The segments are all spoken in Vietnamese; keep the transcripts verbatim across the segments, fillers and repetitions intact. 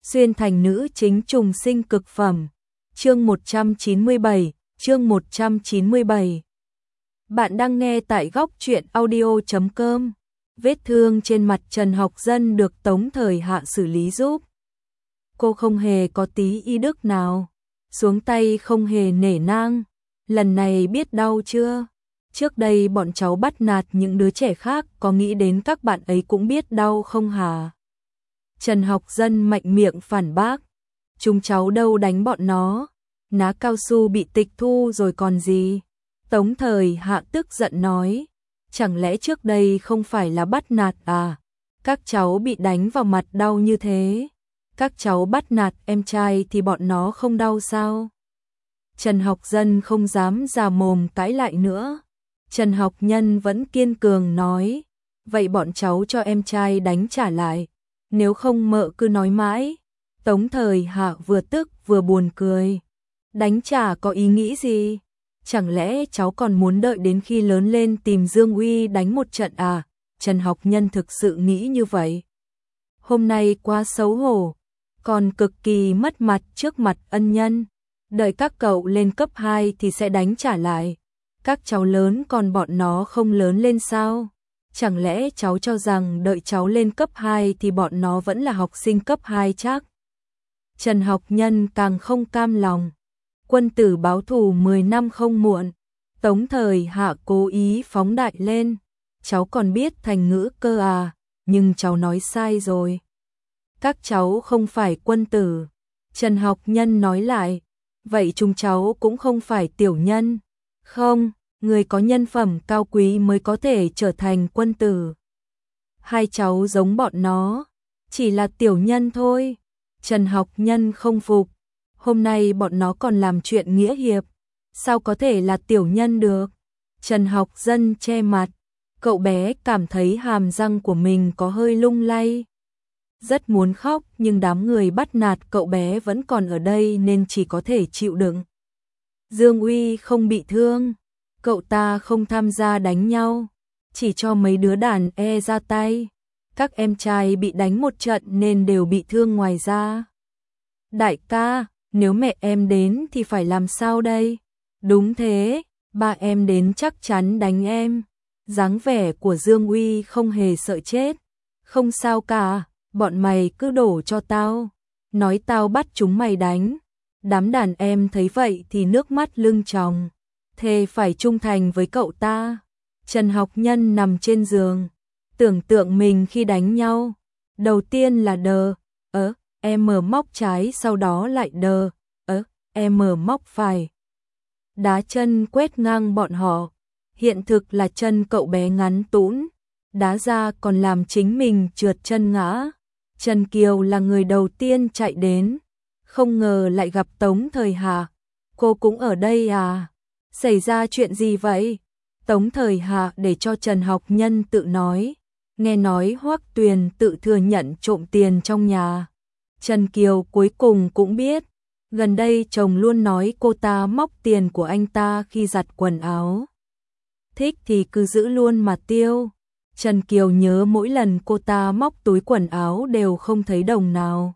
Xuyên thành nữ chính trùng sinh cực phẩm. Chương một trăm chín mươi bảy, chương một trăm chín mươi bảy. Bạn đang nghe tại góc truyện audio chấm com. Vết thương trên mặt Trần Học Dân được Tống Thời Hạ xử lý giúp. Cô không hề có tí y đức nào, xuống tay không hề nể nang. Lần này biết đau chưa? Trước đây bọn cháu bắt nạt những đứa trẻ khác, có nghĩ đến các bạn ấy cũng biết đau không hả? Trần Học Dân mạnh miệng phản bác. Chúng cháu đâu đánh bọn nó, ná cao su bị tịch thu rồi còn gì? Tống Thời Hạ tức giận nói. Chẳng lẽ trước đây không phải là bắt nạt à? Các cháu bị đánh vào mặt đau như thế. Các cháu bắt nạt em trai thì bọn nó không đau sao? Trần Học Dân không dám già mồm cãi lại nữa. Trần Học Nhân vẫn kiên cường nói. Vậy bọn cháu cho em trai đánh trả lại. Nếu không mợ cứ nói mãi. Tống Thời Hạ vừa tức vừa buồn cười. Đánh trả có ý nghĩ gì? Chẳng lẽ cháu còn muốn đợi đến khi lớn lên tìm Dương Uy đánh một trận à? Trần Học Nhân thực sự nghĩ như vậy. Hôm nay quá xấu hổ, còn cực kỳ mất mặt trước mặt ân nhân. Đợi các cậu lên cấp hai thì sẽ đánh trả lại. Các cháu lớn còn bọn nó không lớn lên sao? Chẳng lẽ cháu cho rằng đợi cháu lên cấp hai thì bọn nó vẫn là học sinh cấp hai chắc? Trần Học Nhân càng không cam lòng. Quân tử báo thù mười năm không muộn. Tống Thời Hạ cố ý phóng đại lên. Cháu còn biết thành ngữ cơ à, nhưng cháu nói sai rồi. Các cháu không phải quân tử. Trần Học Nhân nói lại. Vậy chúng cháu cũng không phải tiểu nhân. Không, người có nhân phẩm cao quý mới có thể trở thành quân tử. Hai cháu giống bọn nó, chỉ là tiểu nhân thôi. Trần Học Nhân không phục. Hôm nay bọn nó còn làm chuyện nghĩa hiệp, sao có thể là tiểu nhân được? Trần Học Dân che mặt. Cậu bé cảm thấy hàm răng của mình có hơi lung lay. Rất muốn khóc nhưng đám người bắt nạt cậu bé vẫn còn ở đây nên chỉ có thể chịu đựng. Dương Uy không bị thương, cậu ta không tham gia đánh nhau, chỉ cho mấy đứa đàn e ra tay. Các em trai bị đánh một trận nên đều bị thương ngoài ra. Đại ca, nếu mẹ em đến thì phải làm sao đây? Đúng thế, ba em đến chắc chắn đánh em. Dáng vẻ của Dương Uy không hề sợ chết. Không sao cả, bọn mày cứ đổ cho tao. Nói tao bắt chúng mày đánh. Đám đàn em thấy vậy thì nước mắt lưng tròng. Thề phải trung thành với cậu ta. Trần Học Nhân nằm trên giường, tưởng tượng mình khi đánh nhau. Đầu tiên là đờ, ớ, em mở móc trái, sau đó lại đờ, ớ, em mở móc phải. Đá chân quét ngang bọn họ. Hiện thực là chân cậu bé ngắn tũn, đá ra còn làm chính mình trượt chân ngã. Trần Kiều là người đầu tiên chạy đến, không ngờ lại gặp Tống Thời Hạ. Cô cũng ở đây à? Xảy ra chuyện gì vậy? Tống Thời Hạ để cho Trần Học Nhân tự nói. Nghe nói Hoắc Tuyền tự thừa nhận trộm tiền trong nhà. Trần Kiều cuối cùng cũng biết. Gần đây chồng luôn nói cô ta móc tiền của anh ta khi giặt quần áo. Thích thì cứ giữ luôn mà tiêu. Trần Kiều nhớ mỗi lần cô ta móc túi quần áo đều không thấy đồng nào.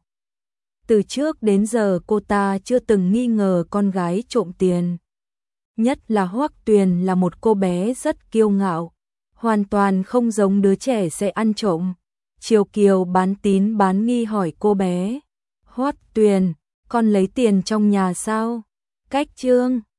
Từ trước đến giờ cô ta chưa từng nghi ngờ con gái trộm tiền. Nhất là Hoắc Tuyền là một cô bé rất kiêu ngạo, hoàn toàn không giống đứa trẻ sẽ ăn trộm. Triều Kiều bán tín bán nghi hỏi cô bé. Hoắc Tuyền, con lấy tiền trong nhà sao? Cách trương,